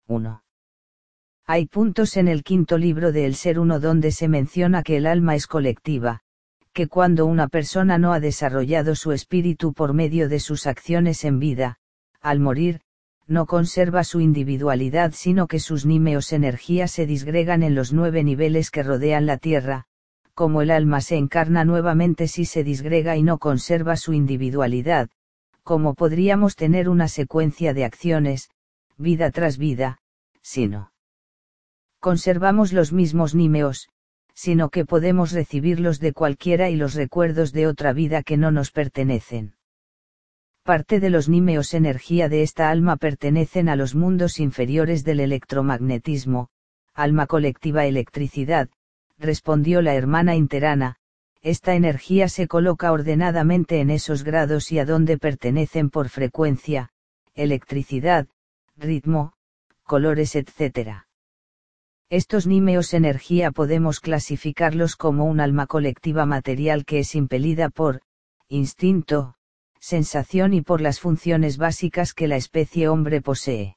1. Hay puntos en el quinto libro de El Ser Uno donde se menciona que el alma es colectiva, que cuando una persona no ha desarrollado su espíritu por medio de sus acciones en vida, al morir, no conserva su individualidad sino que sus nímeos energías se disgregan en los 9 niveles que rodean la Tierra, como el alma se encarna nuevamente si se disgrega y no conserva su individualidad, como podríamos tener una secuencia de acciones, vida tras vida, si no conservamos los mismos nímeos, sino que podemos recibirlos de cualquiera y los recuerdos de otra vida que no nos pertenecen. Parte de los nímeos energía de esta alma pertenecen a los mundos inferiores del electromagnetismo, alma colectiva electricidad, respondió la hermana interana, esta energía se coloca ordenadamente en esos grados y a donde pertenecen por frecuencia, electricidad, ritmo, colores etc. Estos nímeos energía podemos clasificarlos como un alma colectiva material que es impelida por instinto, sensación y por las funciones básicas que la especie hombre posee.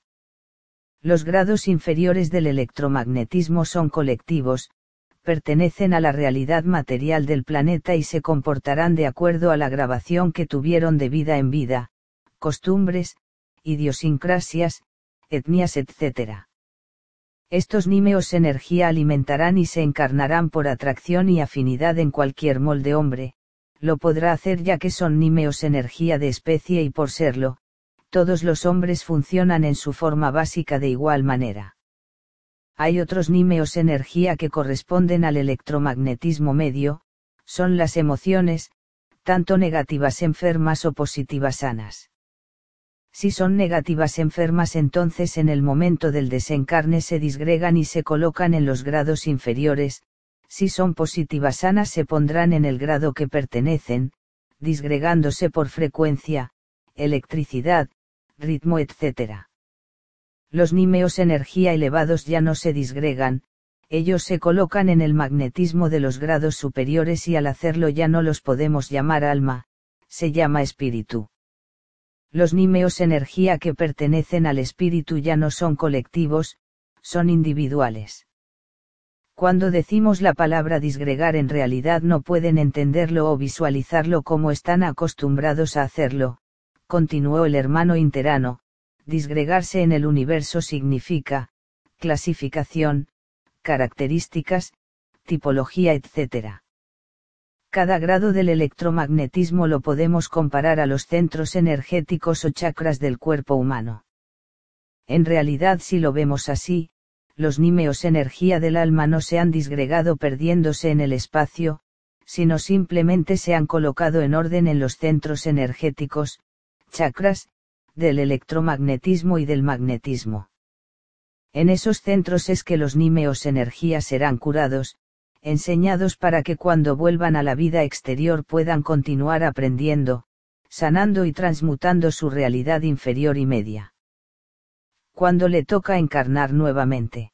Los grados inferiores del electromagnetismo son colectivos, pertenecen a la realidad material del planeta y se comportarán de acuerdo a la grabación que tuvieron de vida en vida, costumbres, idiosincrasias, etnias etc. Estos nímeos energía alimentarán y se encarnarán por atracción y afinidad en cualquier molde hombre, lo podrá hacer ya que son nímeos energía de especie y por serlo, todos los hombres funcionan en su forma básica de igual manera. Hay otros nímeos energía que corresponden al electromagnetismo medio, son las emociones, tanto negativas enfermas o positivas sanas. Si son negativas enfermas entonces en el momento del desencarne se disgregan y se colocan en los grados inferiores, si son positivas sanas se pondrán en el grado que pertenecen, disgregándose por frecuencia, electricidad, ritmo etc. Los nímeos energía elevados ya no se disgregan, ellos se colocan en el magnetismo de los grados superiores y al hacerlo ya no los podemos llamar alma, se llama espíritu. Los nímeos energía que pertenecen al espíritu ya no son colectivos, son individuales. Cuando decimos la palabra disgregar en realidad no pueden entenderlo o visualizarlo como están acostumbrados a hacerlo, continuó el hermano interano, disgregarse en el universo significa, clasificación, características, tipología etc. Cada grado del electromagnetismo lo podemos comparar a los centros energéticos o chakras del cuerpo humano. En realidad si lo vemos así, los nímeos energía del alma no se han disgregado perdiéndose en el espacio, sino simplemente se han colocado en orden en los centros energéticos, chakras, del electromagnetismo y del magnetismo. En esos centros es que los nímeos energía serán curados, enseñados para que cuando vuelvan a la vida exterior puedan continuar aprendiendo, sanando y transmutando su realidad inferior y media. Cuando le toca encarnar nuevamente.